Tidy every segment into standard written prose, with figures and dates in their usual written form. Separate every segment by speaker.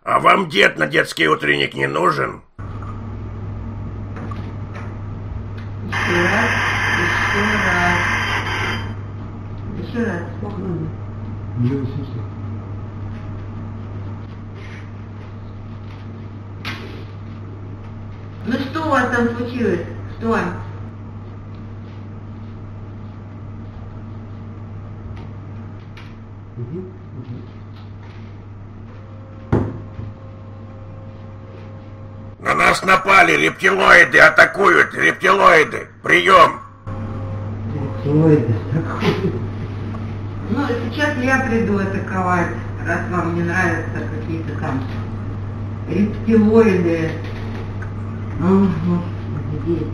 Speaker 1: А вам дед на детский утренник не нужен?
Speaker 2: Еще раз, сколько нужно?
Speaker 3: 2800.
Speaker 2: Ну что у вас там случилось? Что?
Speaker 1: На нас напали рептилоиды, атакуют рептилоиды. Прием.
Speaker 3: Рептилоиды атакуют.
Speaker 2: Ну, сейчас я приду атаковать, раз вам не нравятся какие-то там рептилоиды. Ага, дети.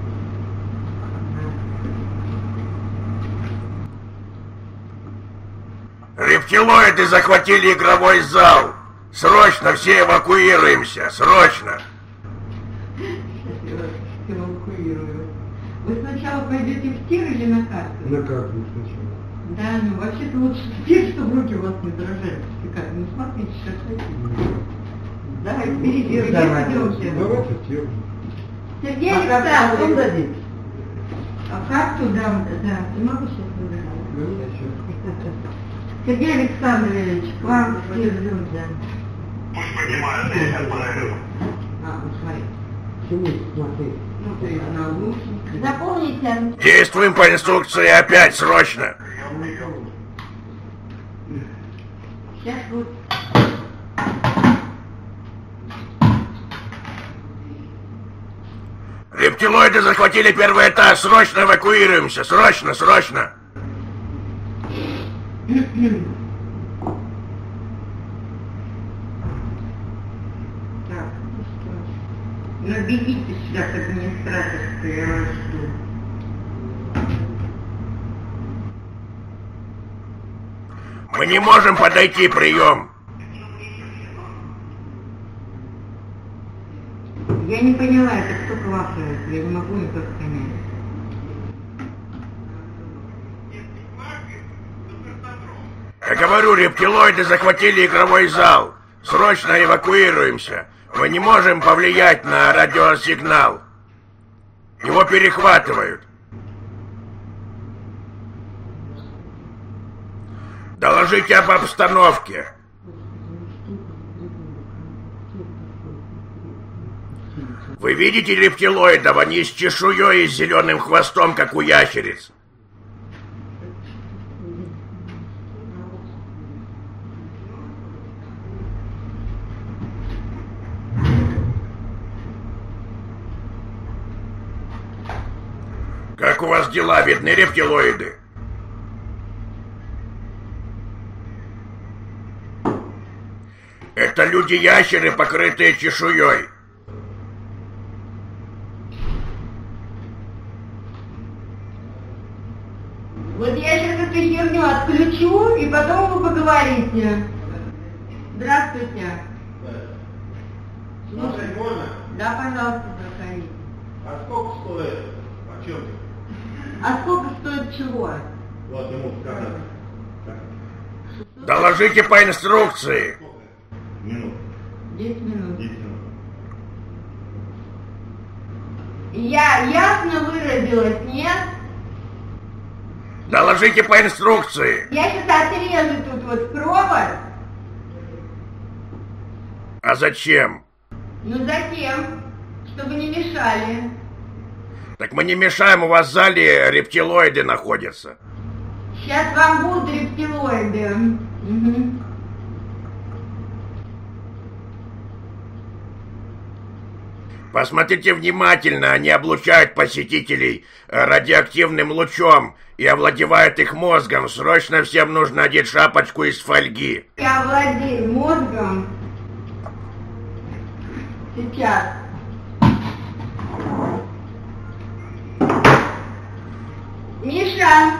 Speaker 1: Рептилоиды захватили игровой зал. Срочно все эвакуируемся, срочно.
Speaker 2: Сейчас я вас эвакуирую. Вы сначала пойдете в тир или на карту?
Speaker 3: На карту сначала.
Speaker 2: Да, ну вообще-то лучше в тир, чтобы руки у вас не дрожали. Ну смотрите, что хотите. Давай, впереди, идемте.
Speaker 3: Давайте в тир.
Speaker 2: Сергей Александрович, а карту дам, да, не могу сейчас выбирать. Сергей Александрович, к вам в тир люди.
Speaker 1: Понимаю, я сейчас подойду.
Speaker 2: Ну смотри.
Speaker 3: Почему смотри?
Speaker 2: Ну, то есть наушники. Запомните.
Speaker 1: Действуем по инструкции опять, срочно.
Speaker 2: Сейчас будет.
Speaker 1: Рептилоиды захватили первый этаж, срочно эвакуируемся, срочно, срочно.
Speaker 2: Так, ну бегите сюда к администраторской, я вас жду.
Speaker 1: Мы не можем подойти, прием.
Speaker 2: Я не поняла, это кто квакает, я не могу никак понять.
Speaker 1: Я говорю, рептилоиды захватили игровой зал. Срочно эвакуируемся. Мы не можем повлиять на радиосигнал. Его перехватывают. Доложите об обстановке. Вы видите рептилоидов? Они с чешуей и с зеленым хвостом, как у ящериц. Как у вас дела? Видны рептилоиды? Это люди-ящеры, покрытые чешуей.
Speaker 2: Вот я сейчас эту херню отключу, и потом вы поговорите. Здравствуйте.
Speaker 4: Смотреть можно?
Speaker 2: Да, пожалуйста, заходите.
Speaker 4: А сколько стоит? О чем?
Speaker 2: А сколько стоит чего?
Speaker 4: Вот ему сказать.
Speaker 1: Доложите по инструкции.
Speaker 4: Минут.
Speaker 2: 10 минут.
Speaker 4: 10 минут.
Speaker 2: Я ясно выразилась, нет?
Speaker 1: Доложите по инструкции.
Speaker 2: Я сейчас отрежу тут вот провод.
Speaker 1: А зачем?
Speaker 2: Ну затем, чтобы не мешали.
Speaker 1: Так мы не мешаем, у вас в зале рептилоиды находятся.
Speaker 2: Сейчас вам будут рептилоиды. Угу.
Speaker 1: Посмотрите внимательно, они облучают посетителей радиоактивным лучом и овладевают их мозгом. Срочно всем нужно одеть шапочку из фольги.
Speaker 2: Я владею мозгом. Сейчас. Миша!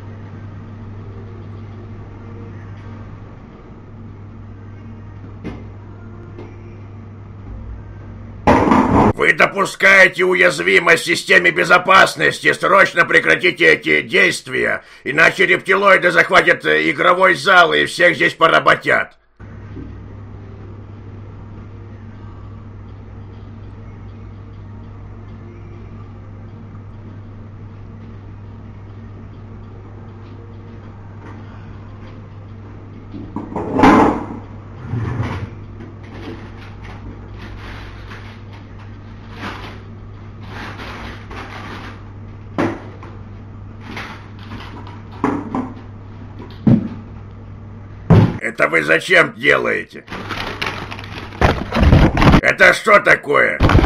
Speaker 1: Вы допускаете уязвимость в системе безопасности. Срочно прекратите эти действия, иначе рептилоиды захватят игровой зал и всех здесь поработят. Это вы зачем делаете? Это что такое?